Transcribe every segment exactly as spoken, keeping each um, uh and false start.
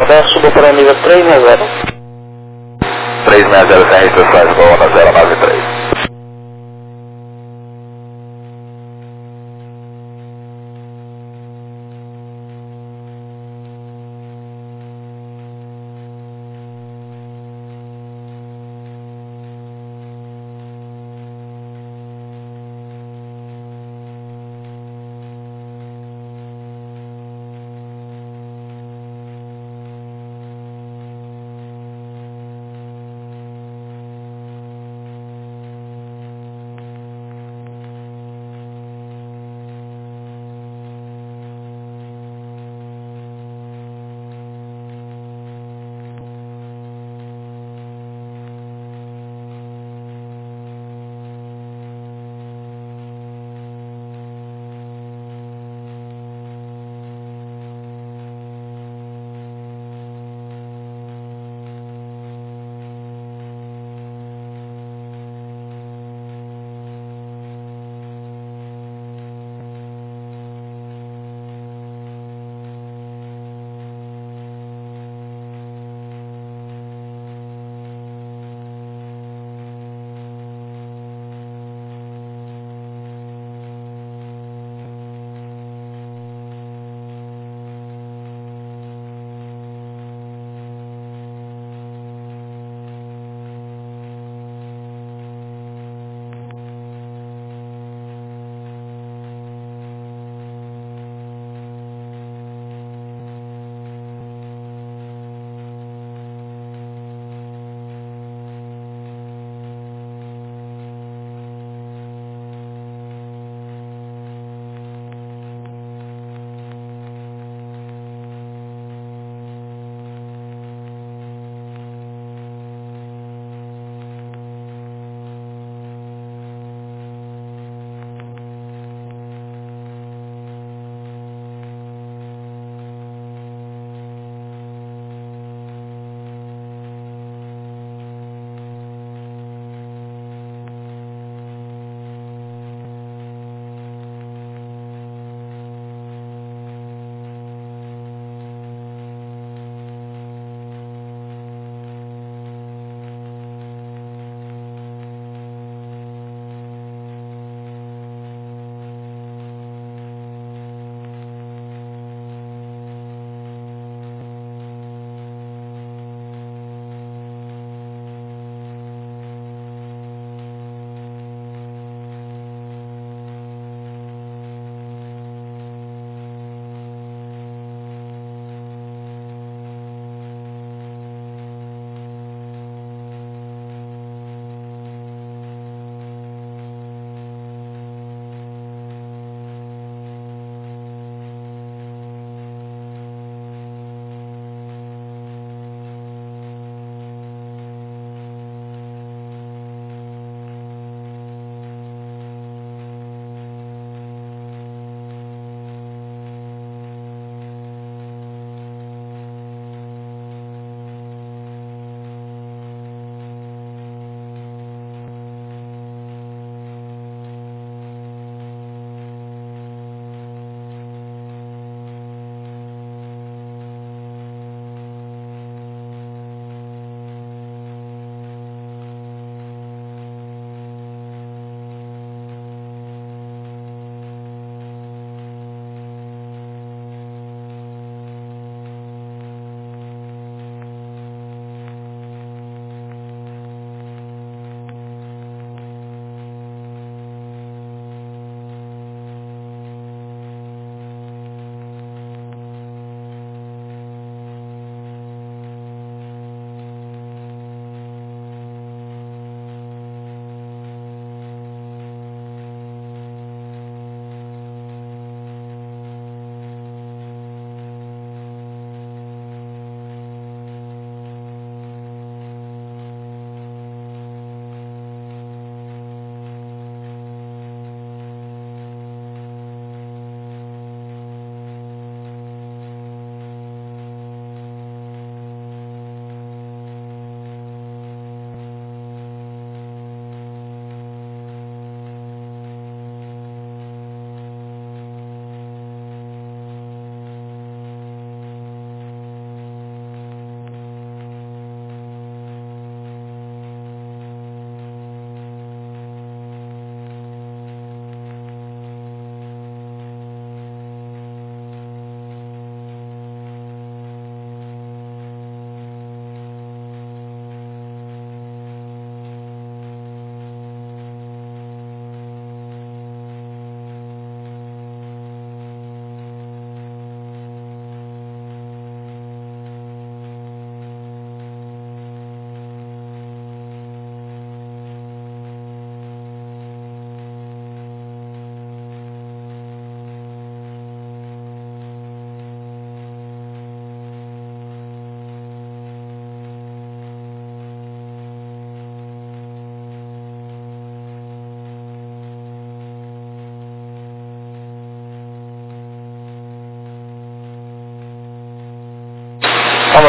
Da suba para a nível três sessenta. três seis zero sem restrições, coluna zero nove três.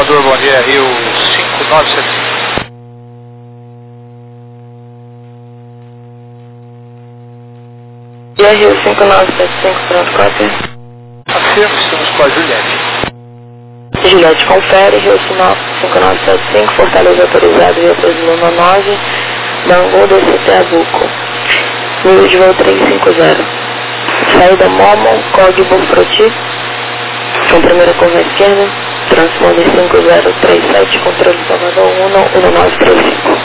Salvador, bom dia, Rio cinco nove sete cinco. E a Rio cinco nove sete cinco, pronto, cópia. Afirmo, estamos com a Juliette. Juliette confere, Rio cinco nove sete cinco, Fortaleza autorizado, via Brasil nove, Bangu, D C T Abuco. Nível de voo trezentos e cinquenta. Saída Momo, código Froti. Com primeira curva à esquerda. Transponder cinco zero três sete, controle Salvador um um nove três cinco.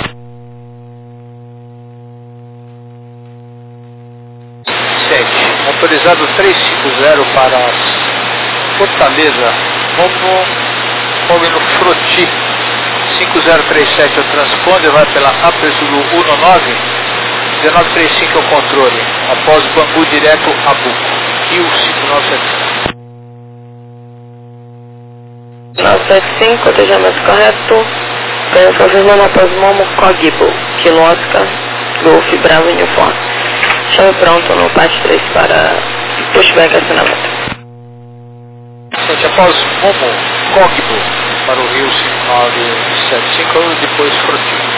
sete. Autorizado trezentos e cinquenta para Fortaleza. Momo, código Froti. cinco zero três sete é o transponder, vai pela Upper Zulu um nove. dezenove trinta e cinco é o controle. Após Bangu direto a Buco. Rio cinco nove sete cinco. nove sete cinco, cotejamento correto. Ganho confirmando após Momo Cogibo, Kilo Oscar, Golf Bravo Uniforme. Chame pronto no parte três para pushback acionamento. Gente, após Momo Cogibo para o Rio cinco nove sete cinco, depois Froti.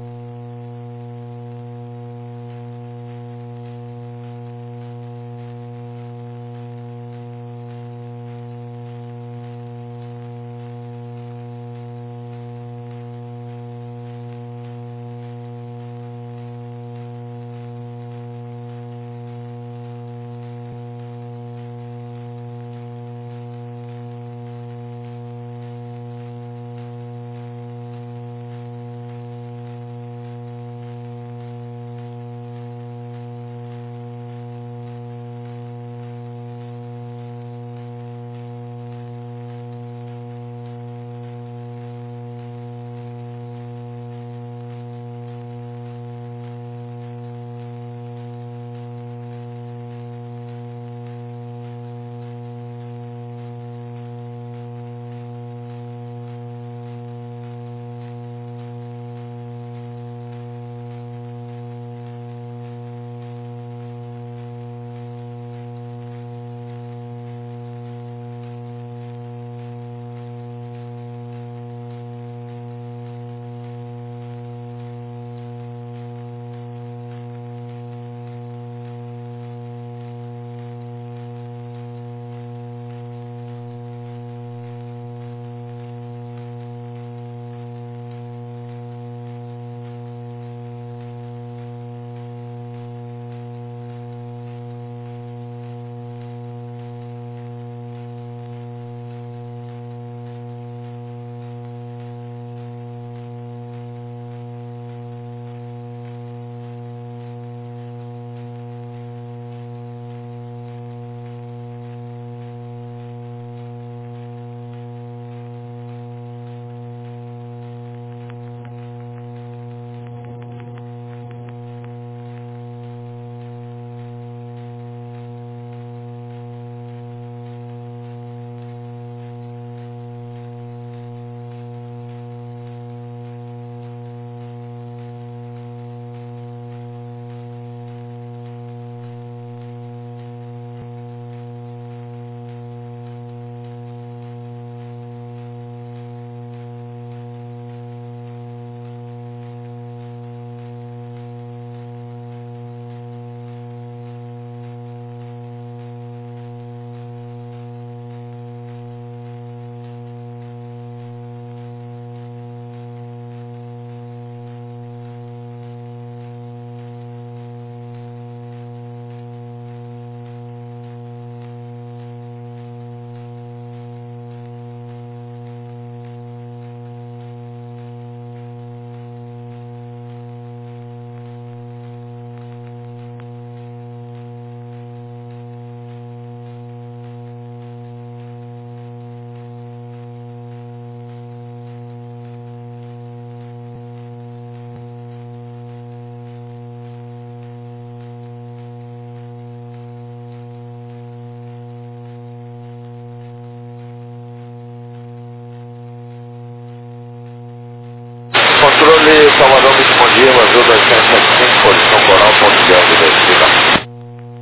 Controle Salvador, muito bom dia, Azul dois sete sete cinco, posição coral, ponto de ângulo,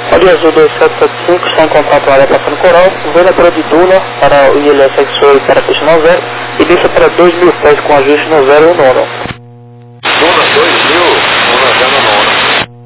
Audi Azul dois sete sete cinco, está em contato na área passando coral, vendedora de Duna para o I L S X-Ray para pista no zero e deixa para dois mil pés com ajuste no zero e no nono. Duna dois mil, Duna zero nono.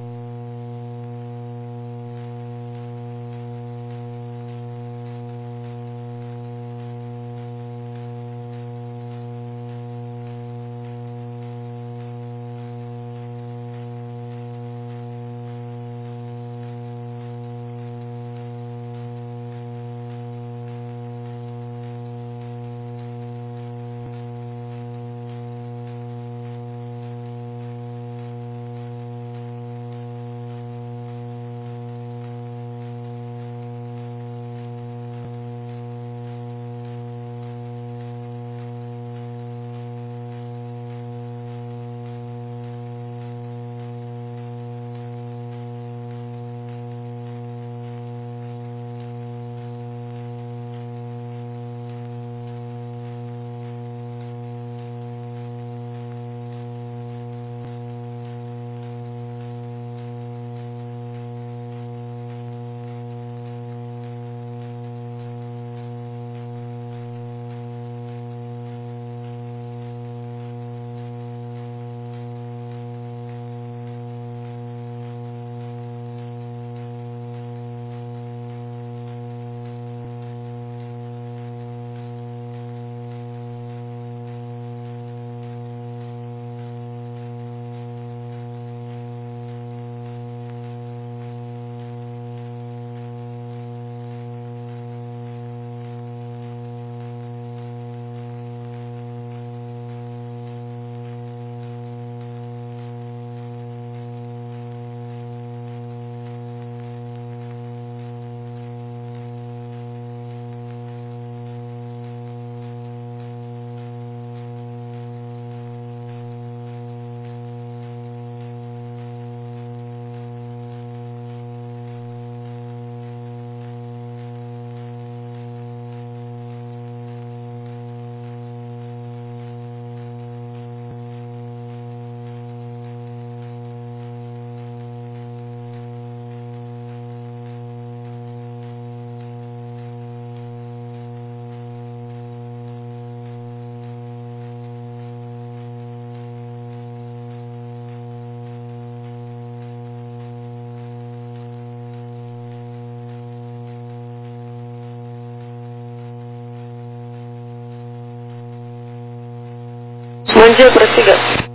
Bom dia, prossiga.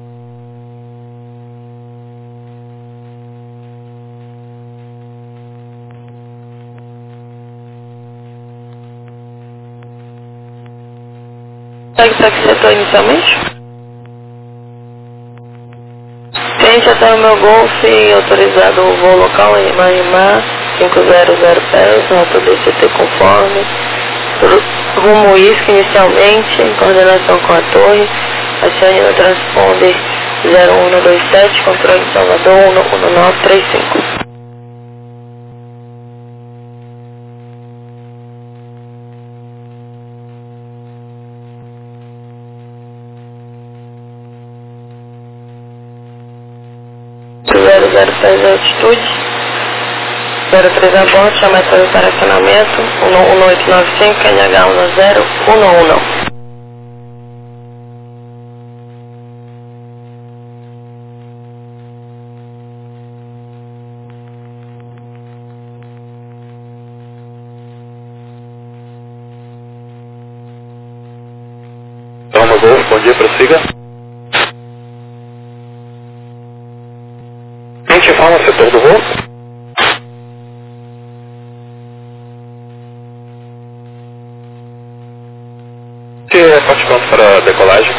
Segue para que setor inicialmente? Cliente até o meu Golf, autorizado o voo local em Marimar, cinco zero zero pés, nota D C T conforme, rumo I S C inicialmente, em coordenação com a torre, acione no transponder zero um dois sete, controle de Salvador um um nove três cinco. zero zero pés de altitude, zero três a bordo, chama de operacionamento, um oito nove cinco, N H um zero um um um. Toma Golf, bom dia, prossiga. Quem te fala, setor do voo? Que é participante para a decolagem?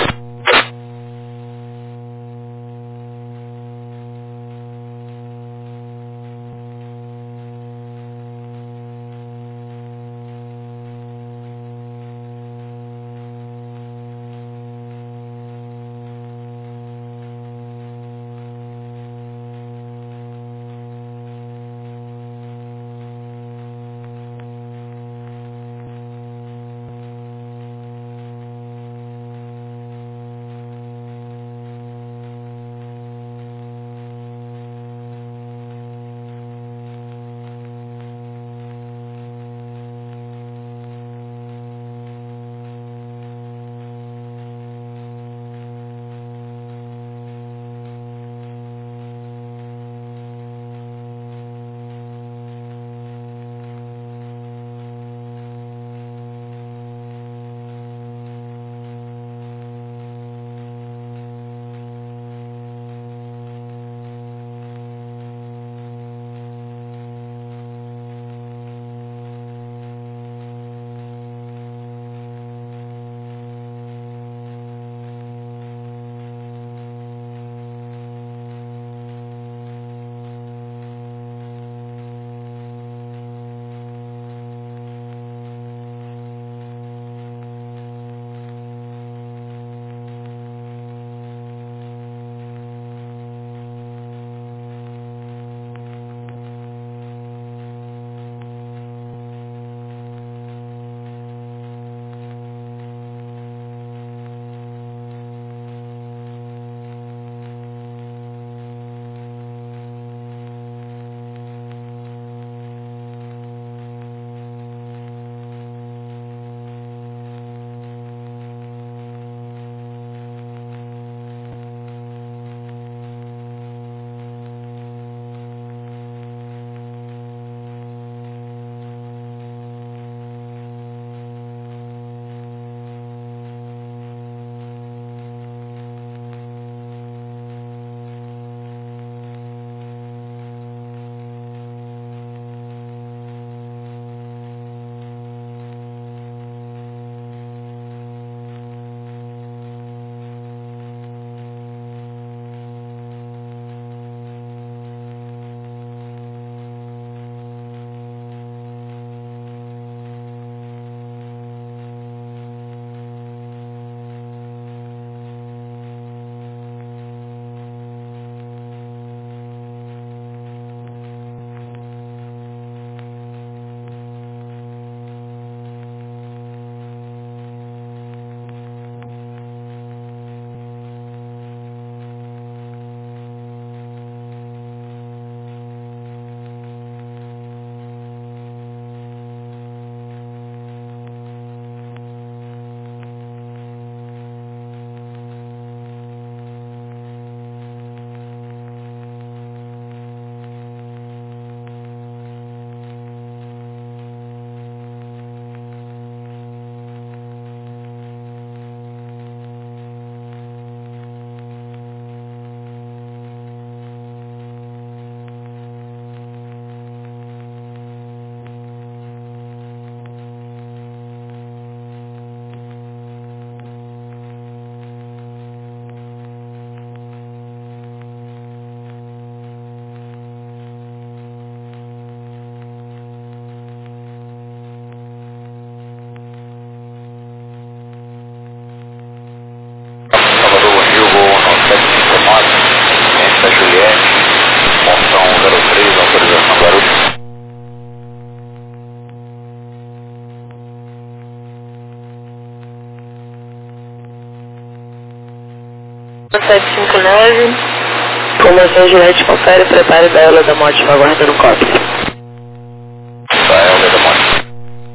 sete cinco nove, formação Juliette, confere, prepare da Ela da Morte, aguardando o cópia. Da Ela da Morte.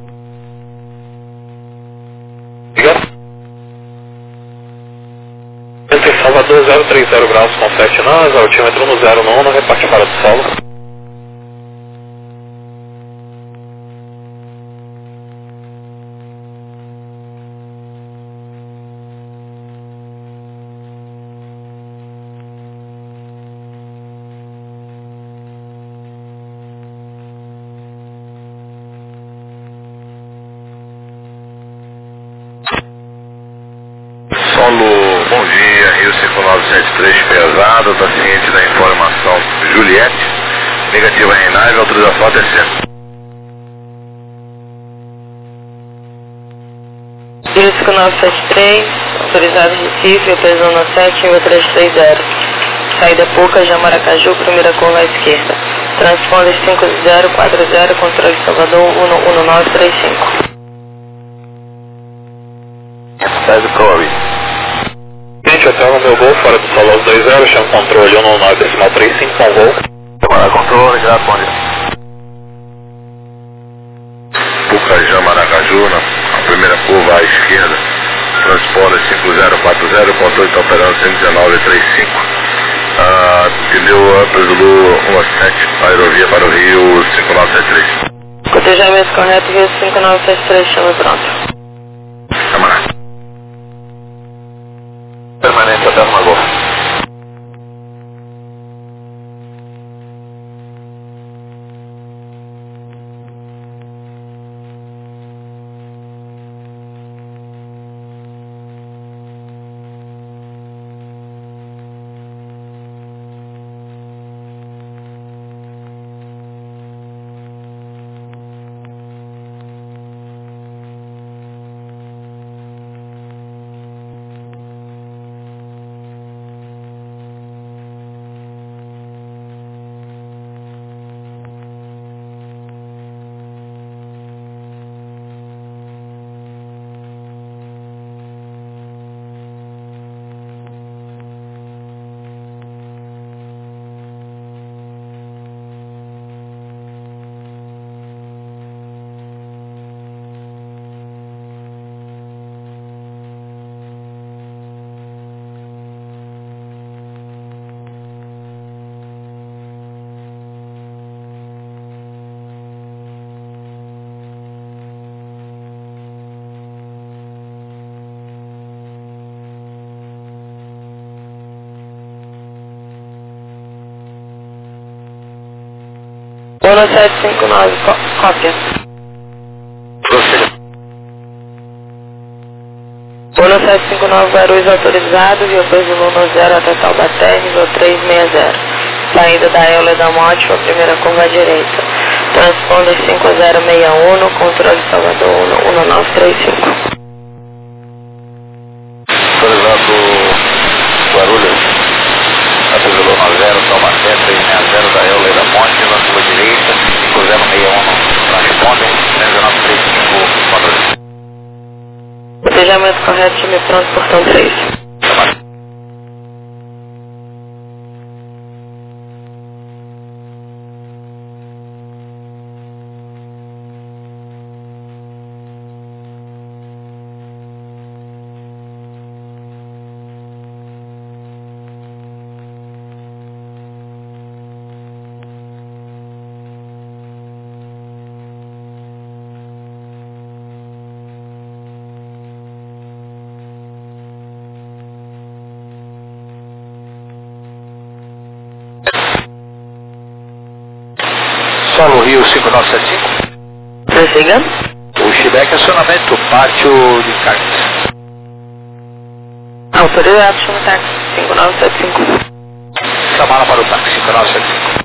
Liga. Salvador zero três zero graus com sete nós, altímetro no zero nono, reparte fora do solo. Solo, bom dia, Rio cinco nove sete três pesado, está ciente da informação Juliette, negativa Reinaldo, autorização a descer. Rio cinco nove sete três, autorizado Recife, P zona sete, nível três três zero. Saída Puca, Jamaracaju, primeira curva à esquerda. Transponder cinco zero quatro zero, controle Salvador um um nove três cinco. Sai do Corey. Gente, hotel no meu gol, fora do solo aos dois zero, chama controle um um nove decimal três cinco com gol. Tomara controle, já responde. Puca, Jamaracaju, na primeira curva à esquerda. Transponder cinco zero quatro zero, controle está operando cento e nove três cinco. Uh, pneu Upper Zulu um sete, aerovia para o Rio cinco nove sete três. Cotejamento correto, Rio cinco nove sete três, chama pronto. Camarada. Permanente até uma gol. Bono sete cinco nove, cópia. Prossiga. Bono sete cinco nove, Guarulhos autorizado, Rio Peso Luna zero até Taubaté, nível três seis zero. Saída da Eula da Morte, a primeira curva à direita. Transponder cinco zero seis um, controle Salvador um um nove três cinco. Autorizado Guarulhos, Peso Luna zero, Taubaté três seis zero da Eula da Morte, na curva direita, cinco zero seis um, transponder três nove três cinco, controle. Cotejamento correto, time pronto, portão três. Solo Rio cinco nove sete cinco. Prossiga. O Chibek acionamento, pátio de cartas. Autorizado, chama táxi cinco nove sete cinco. Chamada para o táxi cinco nove sete cinco.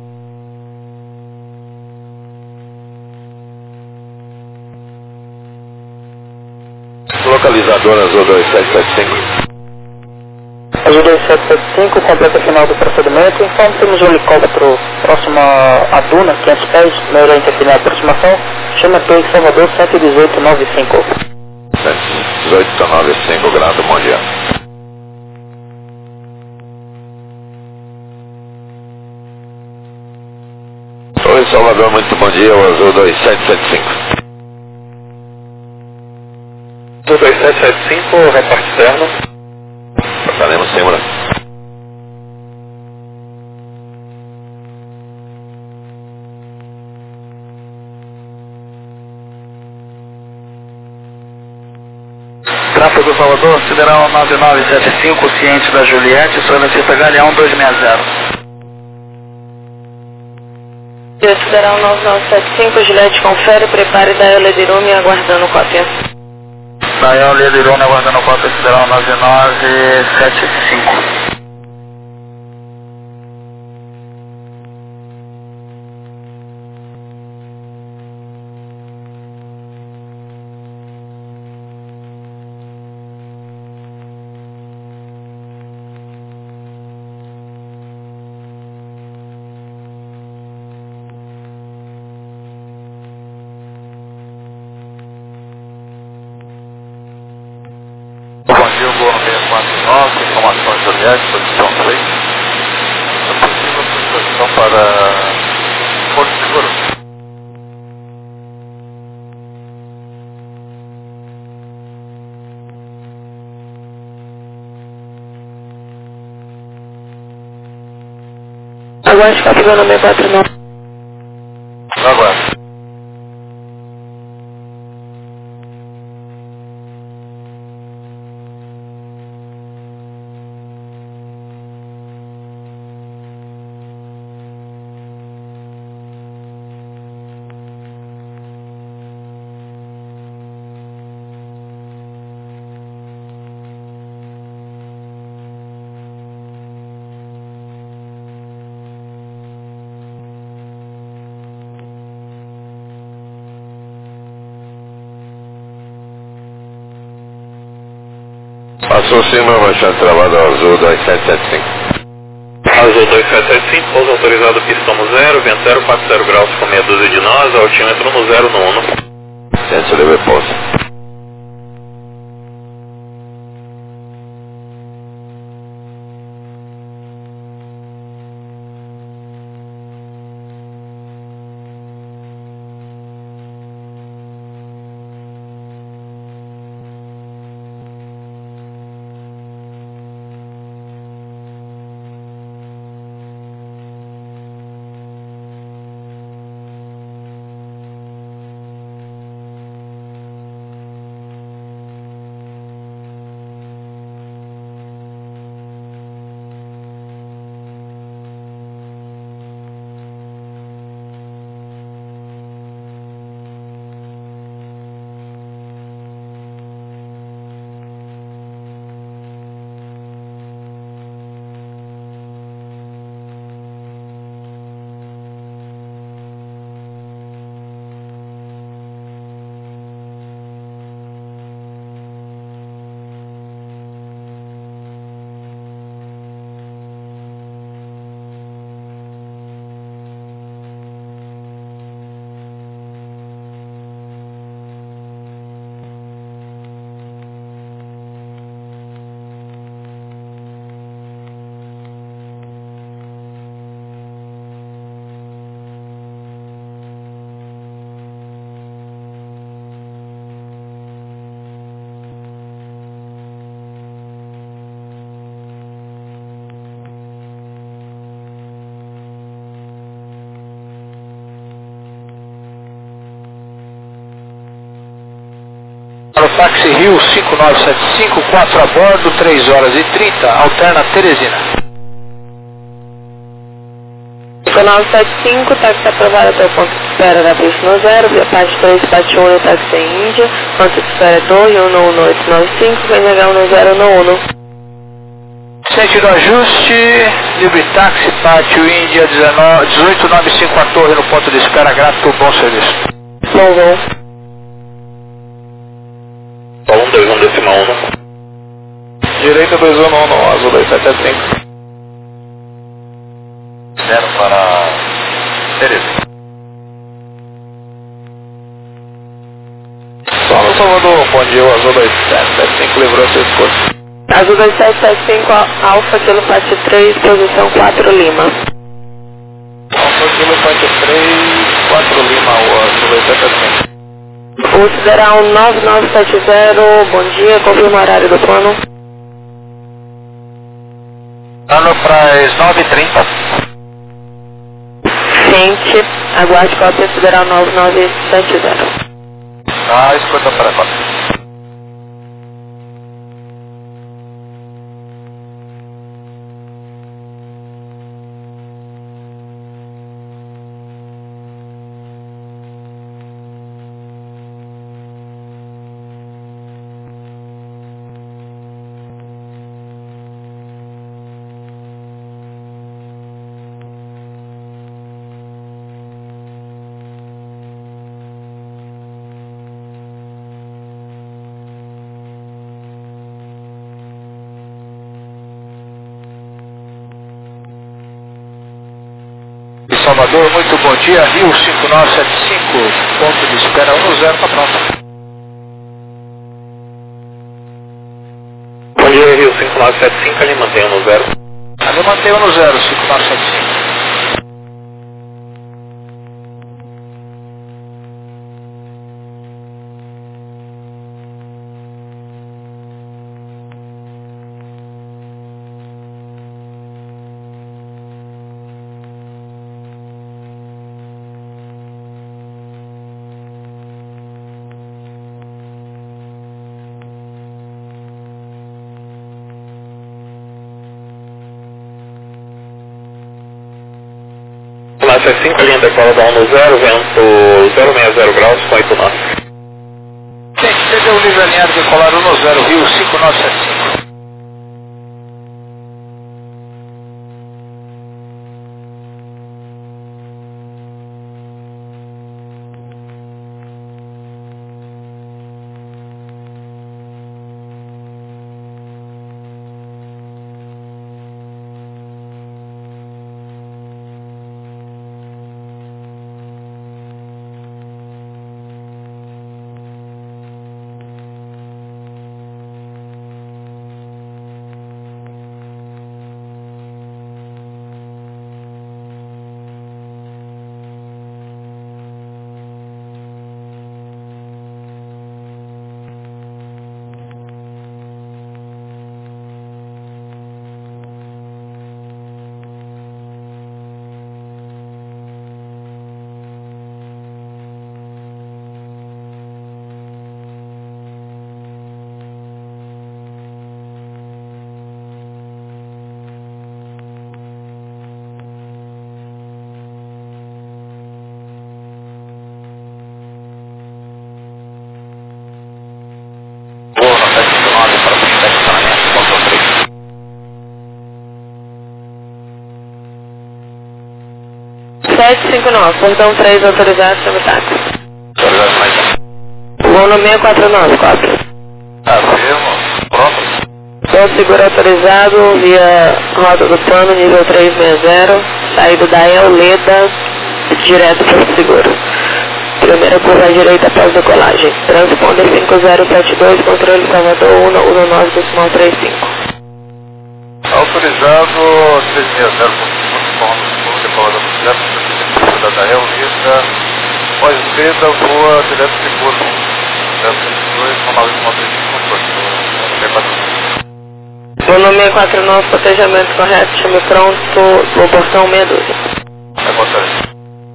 Localizador Azul dois sete sete cinco. Azul dois sete sete cinco, completa final do procedimento. Então temos um helicóptero próximo à duna, quinhentos pés, melhor interferir a aproximação. Chama T X Salvador cento e dezoito nove cinco. cento e dezoito nove cinco, Grado, bom dia. bom dia, o Azul dois sete sete cinco. Azul dois sete sete cinco, reporte externo. Passaremos sem mudança. Tráfego Salvador, Sideral nove nove sete cinco, ciente da Juliette, solicita Galeão dois seis zero. Sideral nove nove sete cinco, Juliette confere, prepare Dael Ledirume aguardando cópia. Dael Ledirume aguardando cópia, Sideral nove nove sete cinco. Bom dia, o Gorro seis quatro nove, informação Juliette, posição três. É possível a posição para Porto Seguro? Aguarde capitão nove quatro nove. Aguarde. Passou cima, baixando travado Azul dois sete sete cinco. Azul dois sete sete cinco, pouso autorizado pista no zero, vento zero quatro zero graus com meia dúzia de nós, altímetro no zero no uno. Centro livre pouso. Para o táxi Rio cinco nove sete cinco, quatro a bordo, três horas e trinta, alterna Teresina. cinco nove sete cinco, táxi aprovado até o ponto de espera da pista no zero, via parte três, parte um no táxi em Índia, ponto de espera dois, um no um oito nove cinco, vem legal no zero no um. Sentido ajuste, livre táxi, pátio Índia dezoito nove cinco, a torre no ponto de espera, grato, bom serviço. Bom voo. um dois um decimal um. Direita dois um um, Azul dois sete sete cinco. Zero para Teresina. Só no Salvador, bom dia, o Azul dois sete sete cinco livrou seu esforço. Azul dois sete sete cinco, Alfa, Kilo Pátio três, posição quatro Lima. Alfa, Kilo Pátio três. quatro Lima, o oitenta cinco. O Sideral nove nove sete zero, bom dia, confirma o horário do plano. Plano para as nove e trinta. Ciente, aguarde cópia Sideral nove nove sete zero. Ah, escuta para a cópia. Salvador, muito bom dia, Rio cinco nove sete cinco, ponto de espera um zero, está pronto. Bom dia, Rio cinco nove sete cinco, ali mantém no zero. Ali mantém no zero, cinco nove sete cinco. sete cinco, linha decola da um no zero, vento zero seis zero graus com oito nós. Gente, teve o nível alinhado decolar um no zero, Rio cinco nove sete cinco. sete cinco nove, portão três autorizado, chama táxi. Autorizado mais um. Voo no seis quatro nove, cópia. Afirmo, pronto. Ponto seguro autorizado, via rota do plano, nível trezentos e sessenta, saída da Euleda, direto para o seguro. Primeira curva à direita após decolagem. Transponder cinco zero sete dois, controle Salvador um um nove decimal trinta e cinco. Autorizado três seis zero ponto decolador zero da Euleda, pós-venda, voa direto seguro. zero dois, nove decimal trinta e cinco, Voo no seis quatro nove, cotejamento correto, chame pronto, voo portão meia dúzia. É botar.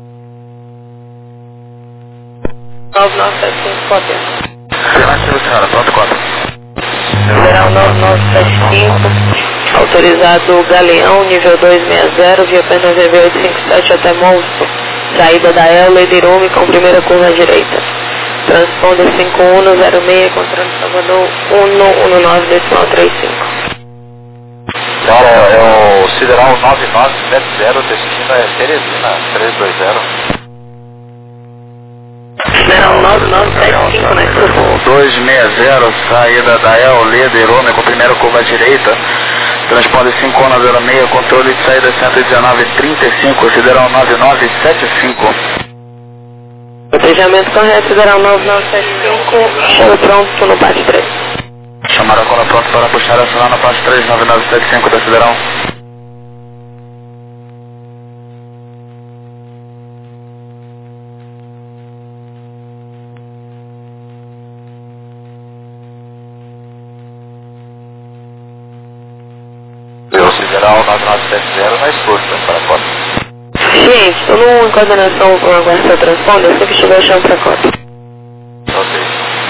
nove nove sete cinco, cópia. Afirmativo, senhora, pronto, quatro. Federal nove nove sete cinco, autorizado Galeão, nível duzentos e sessenta, via Pernambuco oitocentos e cinquenta e sete até Monstro, saída da Euleda Irume com primeira curva à direita. Transponder cinco um zero seis, controle Salvador um um nove decimal trinta e cinco. Senhora, é o Sideral nove nove sete zero, destino é Teresina trezentos e vinte. Sideral nove nove sete cinco, né? duzentos e sessenta, saída da Euleda Irume com primeira curva à direita. Transponder cinco um zero seis, controle de saída cento e dezenove trinta e cinco, Sideral nove nove sete cinco. Cotejamento correto, Sideral nove nove sete cinco, chama pronto no parte três. Chamaram quando pronto para puxar a sinal na parte três, nove nove sete cinco da Sideral. Federal nove nove sete zero na escuta, para a cota. Gente, estou numa coordenação com a guarda transponder, assim que estiver chama para a cota. Ok.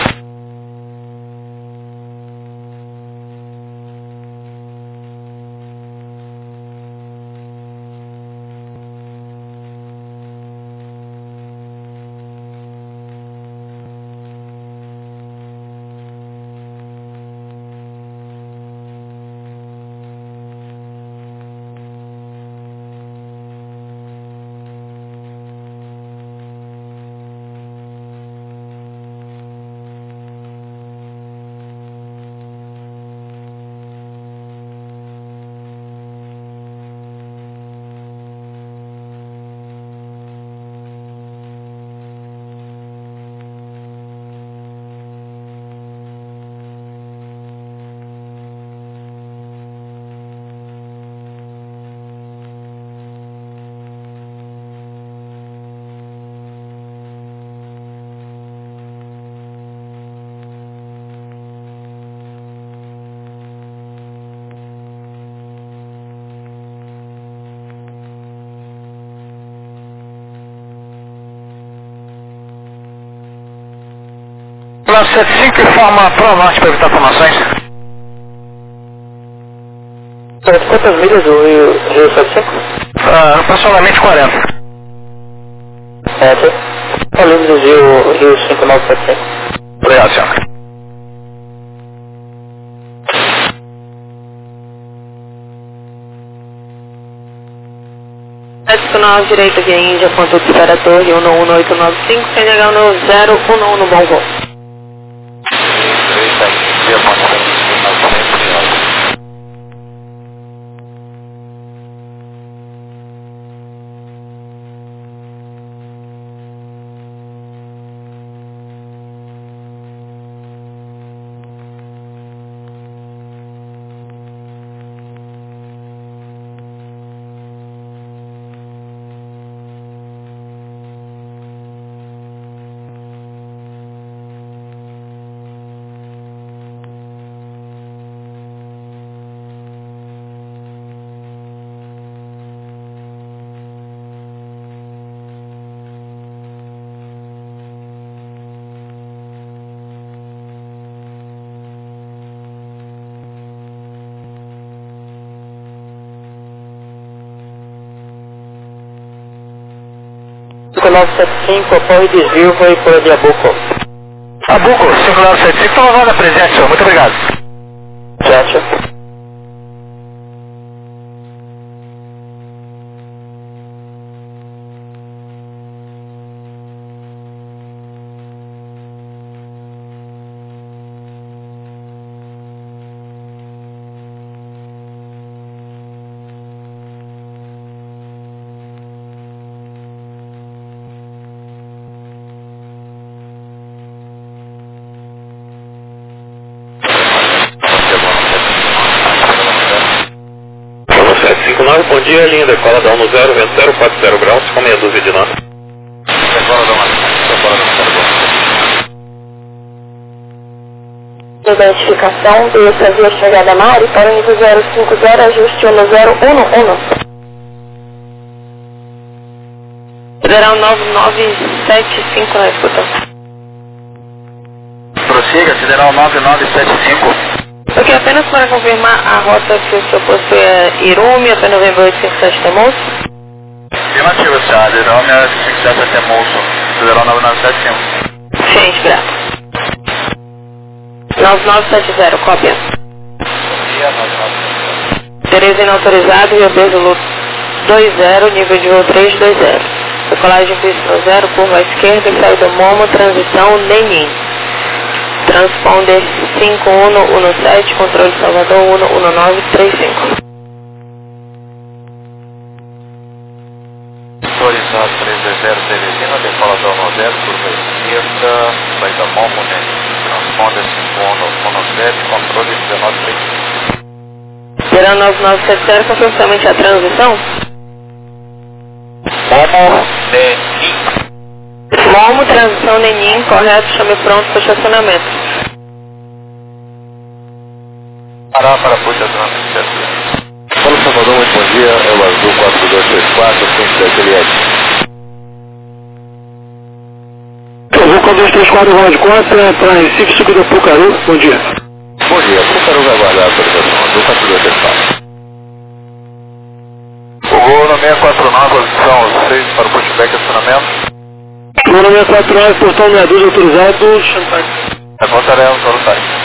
Plano setenta e cinco informa Pro Norte para evitar formações. Quantas milhas do Rio, Rio setenta e cinco? Uh, aproximadamente quarenta. Certo. Qual livro do Rio, Rio cinco nove sete cinco? Obrigado, senhor. Adicional direita via Índia, ponto de espera torre um um oito nove cinco, C N H no zero um um, bom voo. Direita Índia, ponto de novecentos e nove. cinco nove sete cinco, apoio desvio, foi por de Abuco. Abuco, cinco nove sete cinco, toma vaga presente, senhor. Muito obrigado. Tchau, tchau. Bom dia, linha decola da um no zero, vento zero quatro zero graus, com meia dúzia de nós. Decola da uma, decola da uma. Identificação do Brasil chegada Mari para o nível zero cinco zero, ajuste um zero um um. Federal nove nove sete cinco na escuta. Prossiga, Federal nove nove sete cinco. Ok, apenas para confirmar a rota que o senhor possui é Irumi, até Novembro oito cinco sete Temoço. Afirmativo, senhor. Irumi é cinco sete sete Temoço. Federal nove nove sete cinco. Gente, graças. nove nove sete zero, cópia. Dia nove nove sete zero. Teresina autorizado, Rio Bezo dois zero, nível de voo três dois zero. Decolagem pista zero, curva à esquerda e saída Momo, transição Lenin. Transponder cinco um um sete, controle Salvador um um nove três cinco. Autorizado três dois zero, Teresina, decolador nove zero, curva à esquerda, saída Momo, Transponder cinco um um sete, controle dezenove três cinco. Será nove nove sete zero, confirma somente a transição? Momo, Lenin. Momo, transição Lenin, correto, chame pronto para estacionamento. Pará para puxa transição. Por favor. Salvador, muito bom dia. É o Azul quatro dois três quatro, frente da Juliette. Azul quatro dois três quatro, Ronald Costa, para Recife, subida Pucaru. Bom dia. Bom dia. Pucaru vai aguardar a autorização. Azul quatro dois três quatro. O gol no seis quatro nove, posição seis para o pushback acionamento. Gol no seis quatro nove, portão sessenta e dois, autorizado, Chantai. Apontaremos para o site.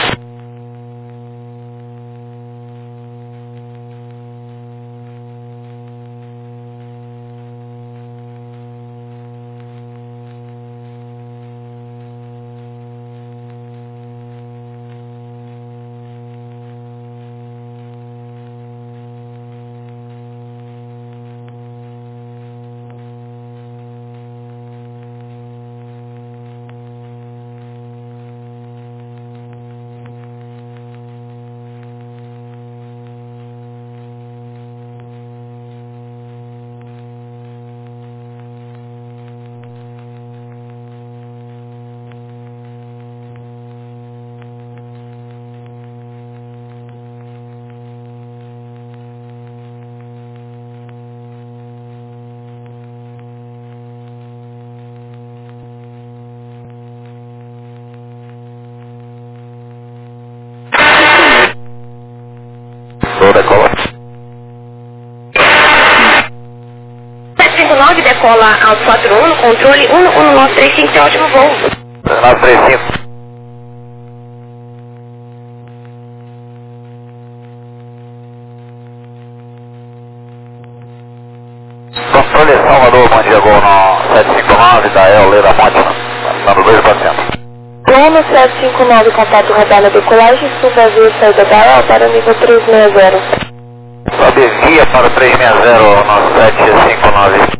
Decola. sete cinco nove decola Alto quatro um, no controle um um nove três cinco, tem ótimo voo. nove três cinco. Controle Salvador, bom dia, gol no sete cinco nove, da El Leira Monte, dando dois por cento. Gol no sete cinco nove, contato radar na decolagem, suba via saída da E L para nível três seis zero. Sobe via para o três seis zero no sete cinco nove.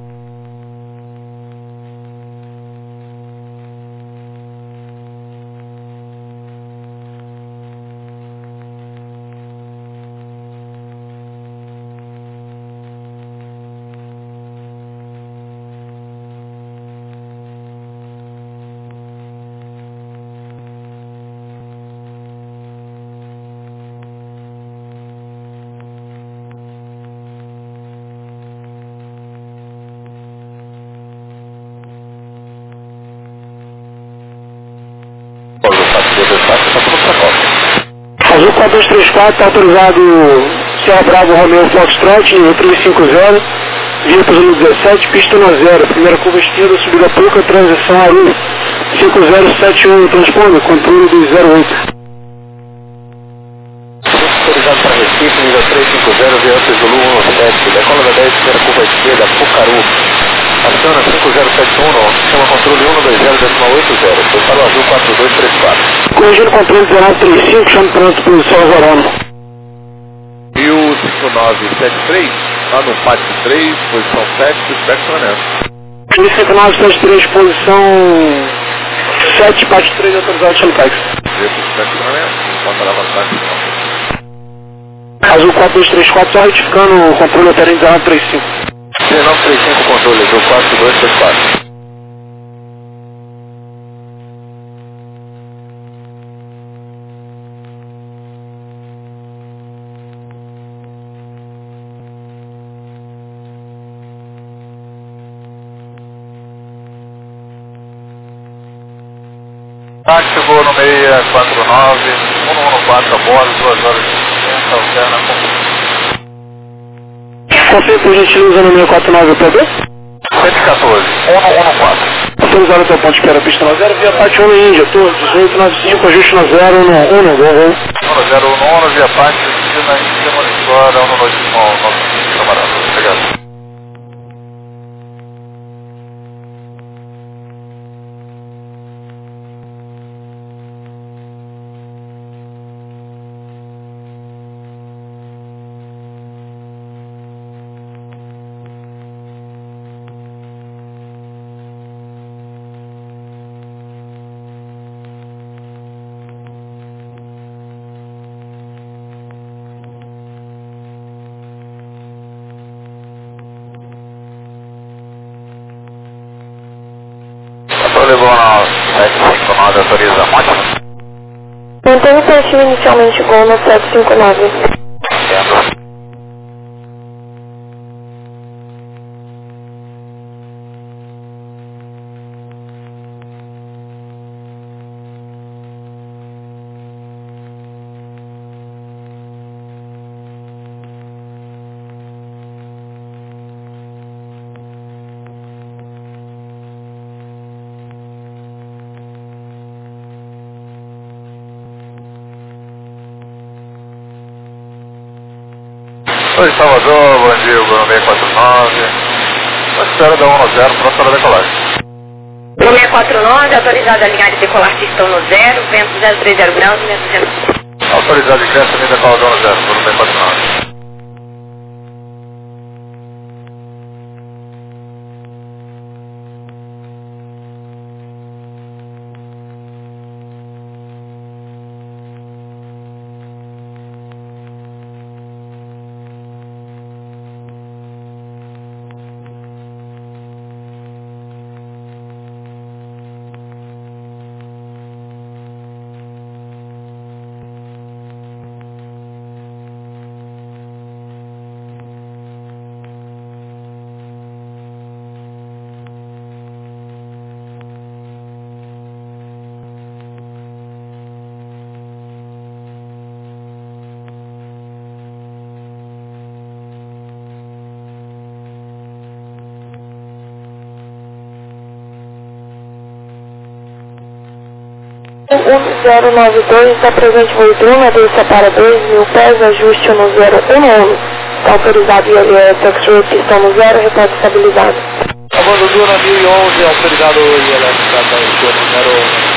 Azul quatro dois três quatro, está autorizado Sierra Bravo Romeo Foxtrot, nível três cinco zero, via para o dezessete, pista na zero, primeira curva esquerda, subida pouca, transição Aru, cinco zero sete um, transponder, controle dos zero oito. Autorizado para Recife, nível três cinco zero, via antes do Lu um sete, decola da dez, primeira curva esquerda, Pucaru. Aciona cinco zero sete um, chama controle um dois zero oito zero, foi para o Azul quatro dois três quatro. Corrigindo controle dezenove trinta e cinco, chama pronto, posição Azarano. mil cinco nove sete três, lá no pátio três, posição sete, pushback acionamento. mil cinco nove sete três, posição sete, pátio três, autorizado, Chantai. Pushback acionamento, enquanto ela avançar. Azul quatro dois três quatro, só retificando o controle até dezenove trinta e cinco. dezenove trinta e cinco, controle do quatro dois três quatro. Táxi chegou no seis quatro nove, um um quatro a bordo, duas horas e cinquenta, alterna com... Confirme por gentileza no seis quatro nove P B? cento e quatorze, um um quatro. Autorizado até o ponto de espera, pista na zero, via Pátio um Índia, tour dezoito noventa e cinco, ajuste na zero, um um, vou, vou. um zero um um, via Pátio, China, Índia, monitora, um noite com nosso camarada. Obrigado. Levou na sete cinco nove, autoriza Monte. Mantém o perfil inicialmente gol no sete cinco nove. Entendo. Oi, Salvador, bom dia, Bruno seis quatro nove. Estou espera da um zero, pronto para decolagem. Bruno seis quatro nove, autorizado a alinhar e decolar pistão no zero, vento zero três zero graus, vento zero. Autorizado de cresta, linda Caldão zero, Bruno seis quatro nove. um zero nove dois, está presente voo Bruna, desça para dois mil pés, ajuste no zero um um. Está autorizado I L S, taxi pistão no zero, reporte estabilizado. Comando Bruna mil e onze, autorizado I L S, taxi no zero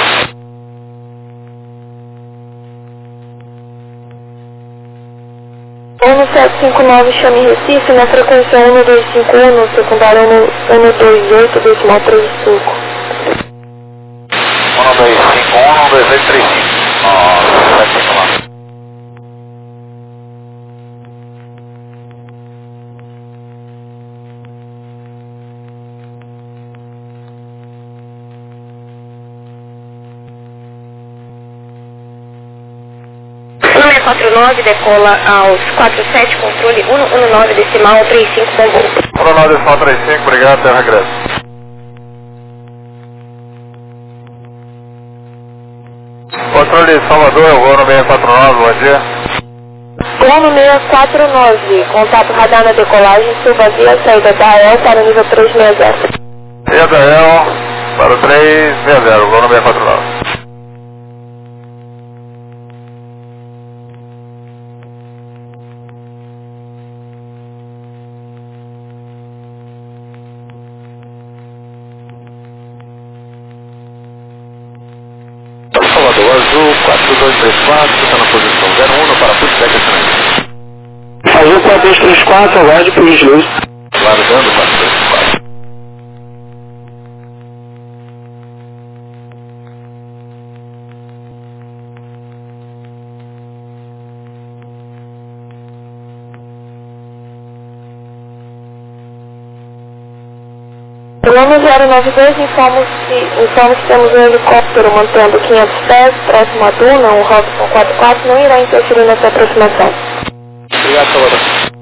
um. um sete cinco nove, chame Recife, na frequência um dois cinco um, no secundário um dois oito, decimal três cinco. um dois cinco um, um dois oito três cinco. Nossa, vai ter que lá. seis quatro nove, decola aos quatro sete, controle um um nove, decimal três cinco, bom voo. um nove decimal três cinco, obrigado, até o regresso. Controle Salvador, eu vou no seis quatro nove, bom dia. Plano seis quatro nove, contato radar na decolagem, suba via saída da A E L para o nível três seis zero. Via da A E L para o três seis zero, vou no seis quatro nove. Salvador Azul, quatro dois três quatro, está na posição zero um, no parafuso sete atrás. Azul quatro dois três quatro, aguarde por gentileza. Largando quatro dois três quatro. Plano zero nove dois, informo que, informo que temos um helicóptero mantendo quinhentos pés, próximo à duna, o Robson quatro quatro não irá interferir nessa aproximação. Obrigado, Salvador.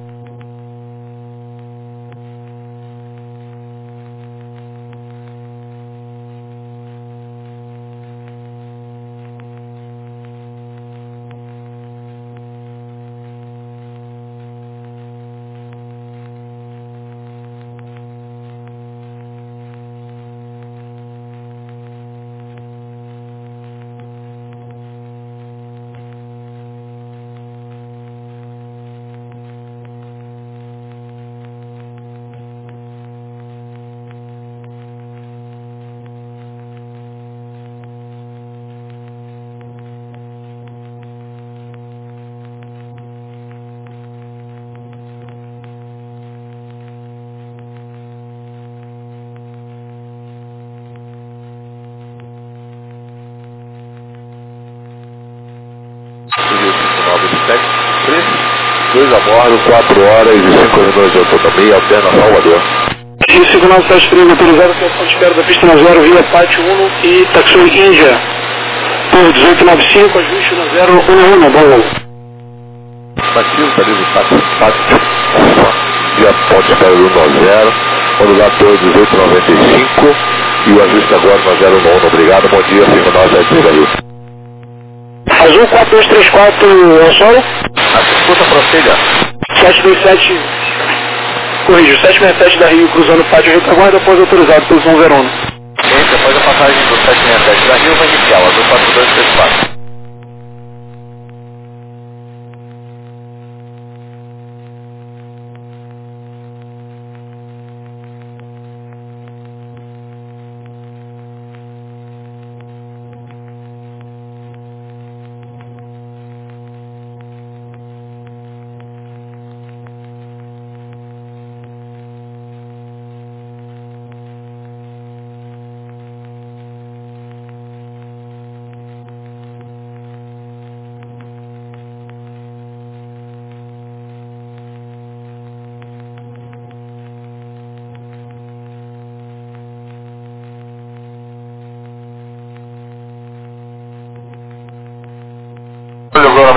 dois a bordo, quatro horas e cinco minutos de autonomia, alterna Salvador. E segundo sete três, autorizado a ação de espera da pista no zero via Pátio um e taxi Índia. Por dezoito noventa e cinco, ajuste no zero um um, bom voo. Batido, tá livre, táxi, táxi, via ponte para o um zero, modulador dezoito noventa e cinco e o ajuste agora no zero um um, obrigado, bom dia, cinco nove sete três aí. Azul quatro dois três quatro, é o solo? A disputa prossiga. sete dois sete, corrijo, sete seis sete da Rio, cruzando o pátio retaguarda, após autorizado, posição zero um. Sim, depois da passagem do sete seis sete da Rio, vai inicial, azul quatro dois três quatro.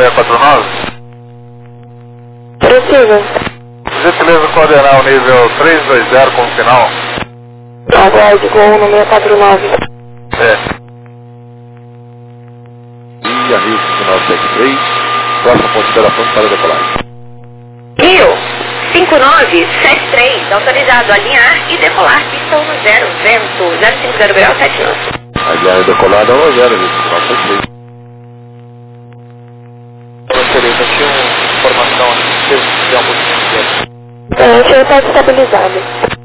seis quatro nove? Precisa. Gentileza coordenar o nível três dois zero como final. Aguarde Gol no seis quatro nove. É. E a Rio cinco nove sete três, próximo ponto de telefone para decolagem. Rio cinco nove sete três, autorizado a alinhar e decolar pistão no zero, vento zero cinco zero grau sete nove. Alinhar decolada é o zero, Rio cinco nove sete três. Tereza, tinha uma informação aqui, se tiver um pouquinho de tempo. É, o senhor está estabilizado.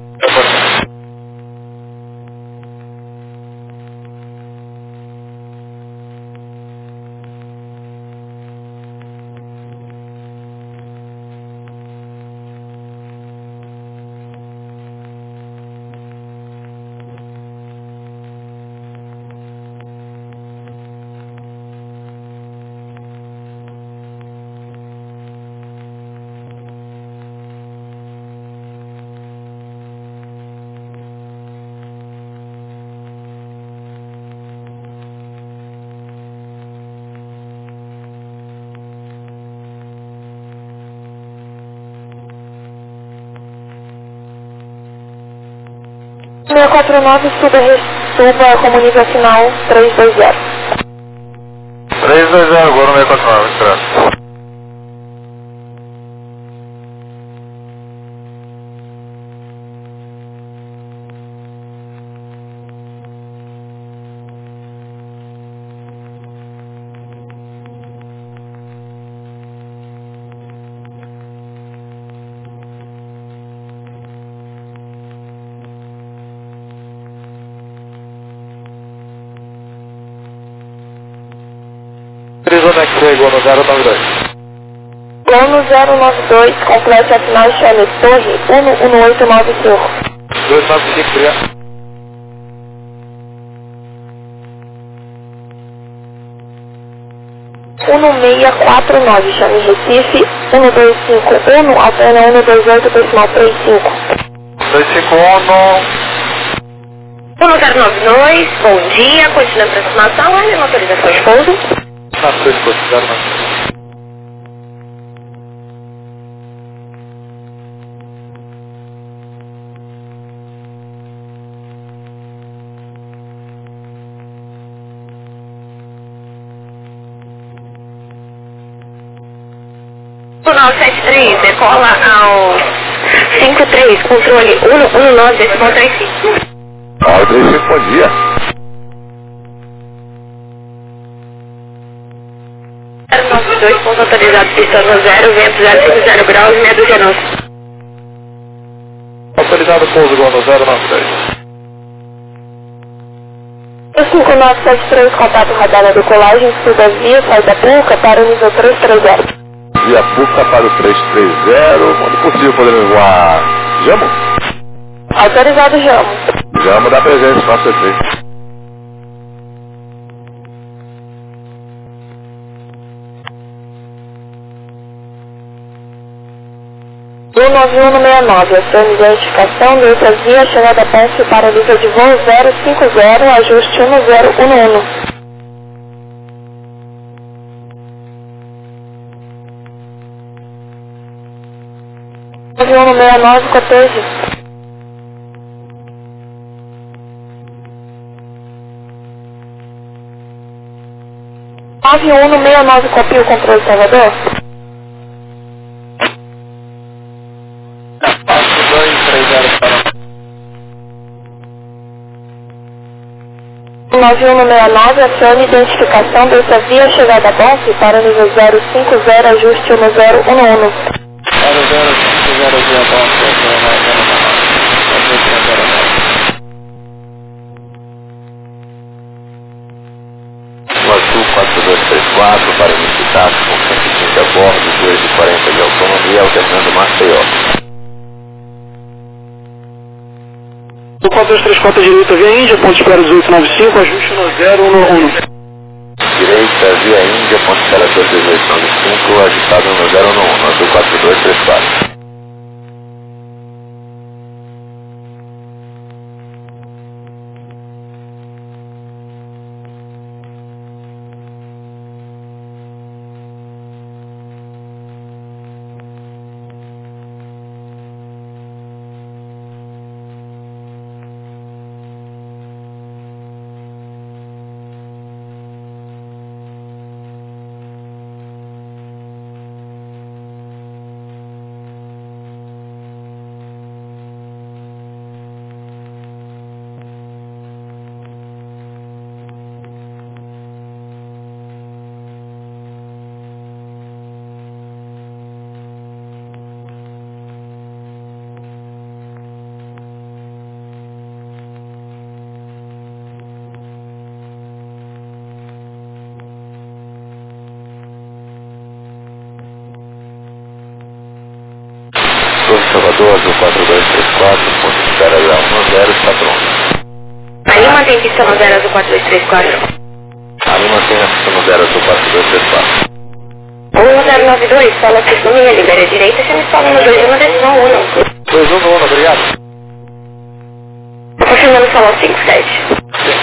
seis quatro nove, suba, suba como nível final três dois zero. três dois zero, agora no seis quatro nove, esperando. Arizona X-Ray, Gol no zero nove dois. Gol no zero nove dois, complete a final chame Torre um um oito nove cinco. dois nove cinco, obrigado. um seis quatro nove, chame Recife um dois cinco um, alterna um dois oito, decimal três cinco. dois cinco um, um zero nove dois, bom dia, continua a aproximação, olha a autorização de pouso. Na sua esposa, zero nove dois. cinco nove sete três, decola ao cinco três, controle um um nove, decimal três cinco. Ó, três cinco, bom dia. zero nove dois, ponto autorizado, pistão no zero, vento zero cinco zero graus, meia dúzia nove. Autorizado pouso, Gol no zero nove dois. cinco nove sete três, contato radar na decolagem, suba via, sai da Puca para o nível três três zero. Via Puca para o três três zero, quando possível podemos voar Jamo? Autorizado Jamo. Jamo dá presença, nosso C três. um nove um seis nove, acione de identificação, desça via, chegada perto para o nível de voo zero cinco zero, ajuste um zero um um. nove um seis nove, quatorze. nove um seis nove, copia o controle Salvador. dois três zero para nove um seis nove, acione identificação, desça via, chegada Bonf para o nível zero cinco zero, ajuste um zero um um. zero zero cinco zero via Bonf, Azul quatro dois três quatro, para identificar com cento e quinze a bordo, dois e quarenta de autonomia, alternando Maceió. O quatro dois três quatro direita via Índia, ponto de espera dezoito nove cinco, ajuste no zero um um. Direita via Índia, ponto de espera dezoito nove cinco, agitado no zero um um, Azul quatro dois três quatro. Salvador, Azul quatro dois três quatro, ponto de espera um zero, está pronto. Ali mantém pista no zero, Azul quatro dois três quatro. Ali mantém a pista no zero, Azul quatro dois três quatro. um zero nove dois, fala que o linha libera a direita, chama instala no dois um, decimal um. dois um no um, obrigado. Confirmando o salão cinco sete.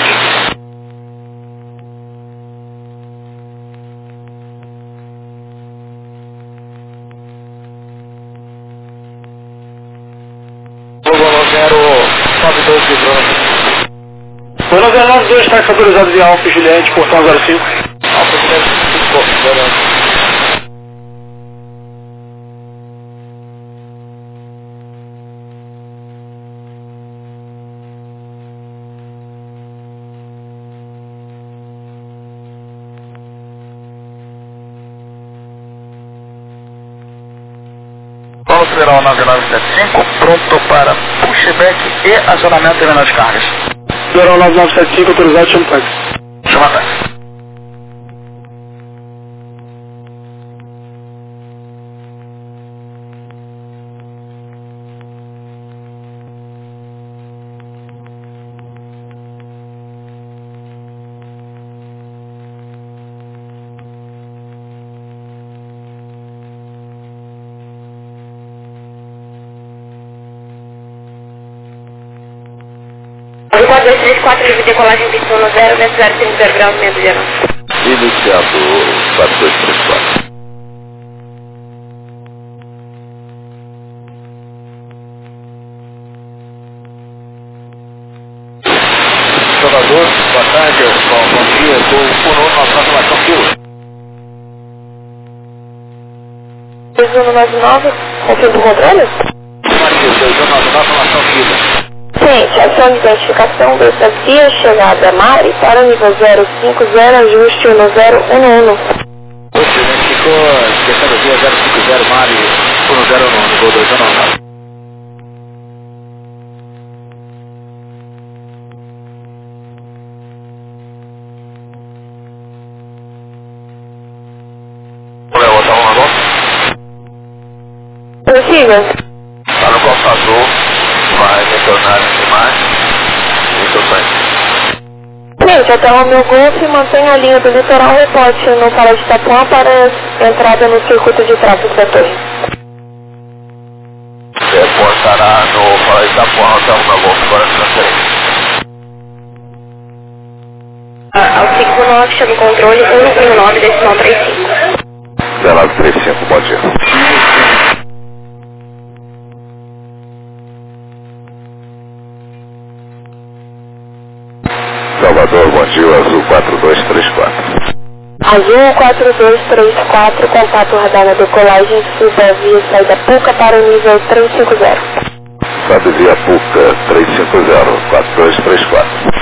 zero nove dois, zero nove dois, táxi autorizado via Alfa Juliette, portão zero cinco. Alfa Juliette, cinco, zero. Paulo Federal nove nove sete cinco, pronto para pushback e acionamento de terminal de cargas. Federal nove nove sete cinco, autorizado, chama táxi. Chama táxi. quatro dois três quatro, livre decolagem, pista no zero, vento zero cinco zero graus, medo zero. Iniciado quatro dois três quatro. Salvador, boa tarde, bom, bom dia, estou por um na aproximação Fila. dois um nove nove, confirma o controle? Aqui, dois um nove nove, aproximação Fila. Gente, ação de identificação dessa via chegada Mari para o nível zero cinco zero, ajuste no zero um um. O cliente ficou esquecendo via zero cinco zero, Mari, no zero um um, nível dois um nove. Vai botar um agora? Prossiga. Tá no Costa Azul, vai retornar em imagem, muito bem. Gente, até o meu golfe mantém a linha do litoral reporte no Pará de Itapuã para a entrada no circuito de tráfego da torre. Reportará no Pará de Itapuã, até o meu golfe, agora transferência. Ao cinco nove, chama o controle um um nove, decimal três cinco. Velado trinta e cinco, bom dia. Salvador, bom dia, Azul quatro dois três quatro. Azul quatro dois três quatro, contato radar na decolagem, suba via saída Puca para o nível trezentos e cinquenta. Sobe via Puca trezentos e cinquenta, quatro dois três quatro.